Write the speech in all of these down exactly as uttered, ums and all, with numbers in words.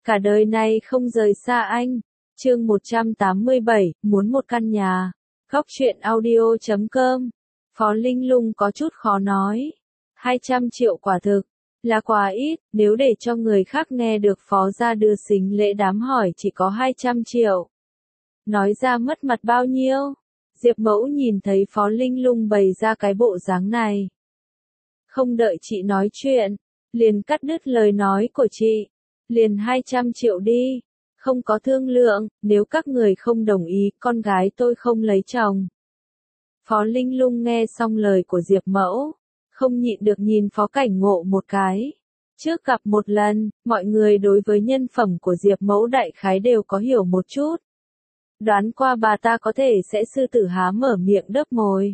cả đời này không rời xa anh. Chương một trăm tám mươi bảy, muốn một căn nhà. Góc truyện audio chấm com. Phó Linh Lung có chút khó nói. hai trăm triệu quả thực là quá ít, nếu để cho người khác nghe được Phó gia đưa sính lễ đám hỏi chỉ có hai trăm triệu. Nói ra mất mặt bao nhiêu? Diệp Mẫu nhìn thấy Phó Linh Lung bày ra cái bộ dáng này. Không đợi chị nói chuyện, liền cắt đứt lời nói của chị. Liền hai trăm triệu đi. Không có thương lượng, nếu các người không đồng ý, con gái tôi không lấy chồng. Phó Linh Lung nghe xong lời của Diệp Mẫu, không nhịn được nhìn Phó Cảnh Ngộ một cái. Trước gặp một lần, mọi người đối với nhân phẩm của Diệp Mẫu đại khái đều có hiểu một chút. Đoán qua bà ta có thể sẽ sư tử há mở miệng đớp mồi.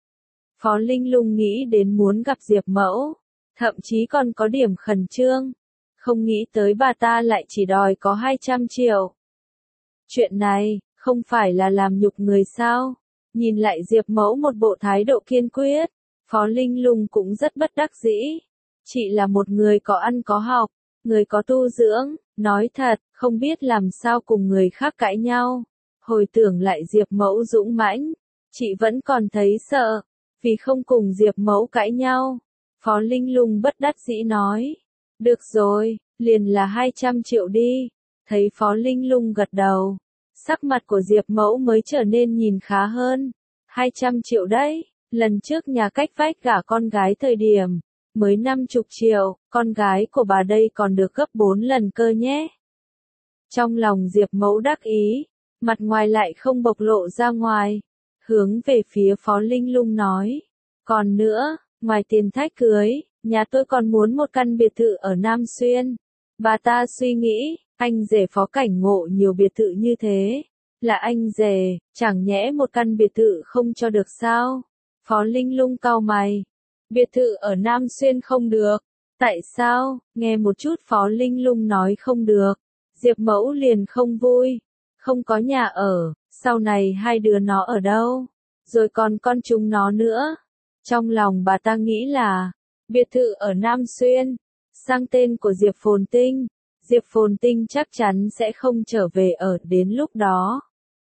Phó Linh Lung nghĩ đến muốn gặp Diệp Mẫu, thậm chí còn có điểm khẩn trương. Không nghĩ tới bà ta lại chỉ đòi có hai trăm triệu. Chuyện này, không phải là làm nhục người sao? Nhìn lại Diệp Mẫu một bộ thái độ kiên quyết, Phó Linh Lung cũng rất bất đắc dĩ. Chị là một người có ăn có học, người có tu dưỡng, nói thật, không biết làm sao cùng người khác cãi nhau. Hồi tưởng lại Diệp Mẫu dũng mãnh, chị vẫn còn thấy sợ, vì không cùng Diệp Mẫu cãi nhau. Phó Linh Lung bất đắc dĩ nói. Được rồi, liền là hai trăm triệu đi. Thấy Phó Linh Lung gật đầu, sắc mặt của Diệp Mẫu mới trở nên nhìn khá hơn. hai trăm triệu đấy, lần trước nhà cách vách gả con gái thời điểm, mới năm mươi triệu, con gái của bà đây còn được gấp bốn lần cơ nhé. Trong lòng Diệp Mẫu đắc ý, mặt ngoài lại không bộc lộ ra ngoài, hướng về phía Phó Linh Lung nói. Còn nữa, ngoài tiền thách cưới, nhà tôi còn muốn một căn biệt thự ở Nam Xuyên. Bà ta suy nghĩ, anh rể Phó Cảnh Ngộ nhiều biệt thự như thế. Là anh rể, chẳng nhẽ một căn biệt thự không cho được sao? Phó Linh Lung cau mày. Biệt thự ở Nam Xuyên không được. Tại sao? Nghe một chút Phó Linh Lung nói không được. Diệp Mẫu liền không vui. Không có nhà ở, sau này hai đứa nó ở đâu? Rồi còn con chúng nó nữa. Trong lòng bà ta nghĩ là, biệt thự ở Nam Xuyên, sang tên của Diệp Phồn Tinh. Diệp Phồn Tinh chắc chắn sẽ không trở về ở đến lúc đó.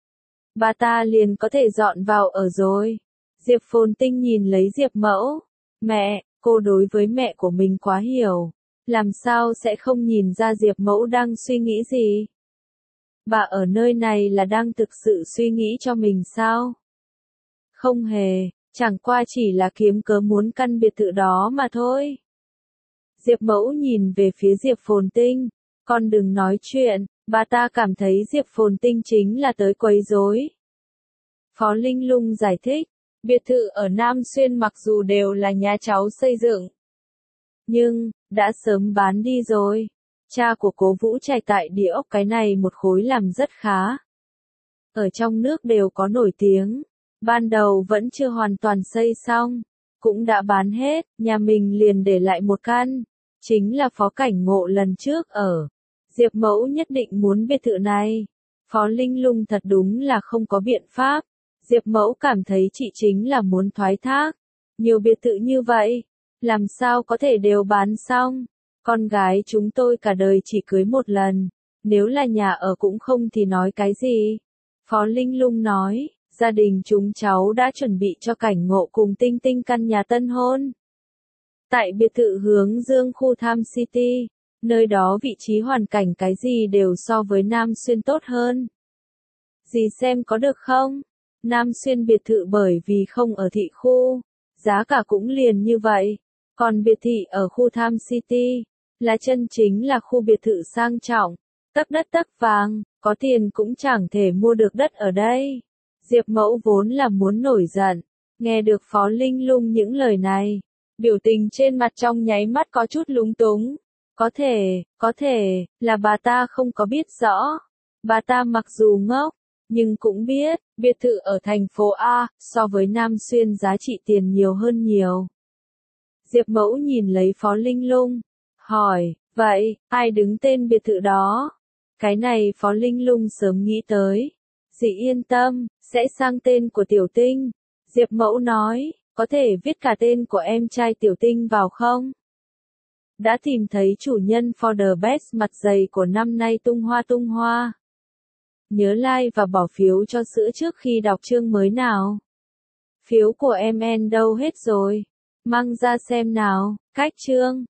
Bà ta liền có thể dọn vào ở rồi. Diệp Phồn Tinh nhìn lấy Diệp Mẫu. Mẹ, cô đối với mẹ của mình quá hiểu. Làm sao sẽ không nhìn ra Diệp Mẫu đang suy nghĩ gì? Bà ở nơi này là đang thực sự suy nghĩ cho mình sao? Không hề, chẳng qua chỉ là kiếm cớ muốn căn biệt thự đó mà thôi. Diệp Mẫu nhìn về phía Diệp Phồn Tinh. Con đừng nói chuyện, bà ta cảm thấy Diệp Phồn Tinh chính là tới quấy rối. Phó Linh Lung giải thích, biệt thự ở Nam Xuyên mặc dù đều là nhà cháu xây dựng, nhưng, đã sớm bán đi rồi. Cha của Cố Vũ Trạch tại địa ốc cái này một khối làm rất khá. Ở trong nước đều có nổi tiếng. Ban đầu vẫn chưa hoàn toàn xây xong. Cũng đã bán hết, nhà mình liền để lại một căn. Chính là Phó Cảnh Ngộ lần trước ở. Diệp Mẫu nhất định muốn biệt thự này. Phó Linh Lung thật đúng là không có biện pháp. Diệp Mẫu cảm thấy chị chính là muốn thoái thác. Nhiều biệt thự như vậy, làm sao có thể đều bán xong. Con gái chúng tôi cả đời chỉ cưới một lần, nếu là nhà ở cũng không thì nói cái gì. Phó Linh Lung nói, gia đình chúng cháu đã chuẩn bị cho Cảnh Ngộ cùng Tinh Tinh căn nhà tân hôn. Tại biệt thự hướng dương khu Tham City, nơi đó vị trí hoàn cảnh cái gì đều so với Nam Xuyên tốt hơn. Dì xem có được không? Nam Xuyên biệt thự bởi vì không ở thị khu, giá cả cũng liền như vậy. Còn biệt thị ở khu Tham City, là chân chính là khu biệt thự sang trọng, tấc đất tấc vàng, có tiền cũng chẳng thể mua được đất ở đây. Diệp Mẫu vốn là muốn nổi giận, nghe được Phó Linh Lung những lời này, biểu tình trên mặt trong nháy mắt có chút lúng túng. Có thể, có thể, là bà ta không có biết rõ. Bà ta mặc dù ngốc, nhưng cũng biết, biệt thự ở thành phố A, so với Nam Xuyên giá trị tiền nhiều hơn nhiều. Diệp Mẫu nhìn lấy Phó Linh Lung, hỏi, vậy, ai đứng tên biệt thự đó? Cái này Phó Linh Lung sớm nghĩ tới. Dì yên tâm, sẽ sang tên của Tiểu Tinh. Diệp Mẫu nói, có thể viết cả tên của em trai Tiểu Tinh vào không? Đã tìm thấy chủ nhân for the best mặt dày của năm nay tung hoa tung hoa. Nhớ like và bỏ phiếu cho sữa trước khi đọc chương mới nào. Phiếu của em en đâu hết rồi? Mang ra xem nào. Cách chương.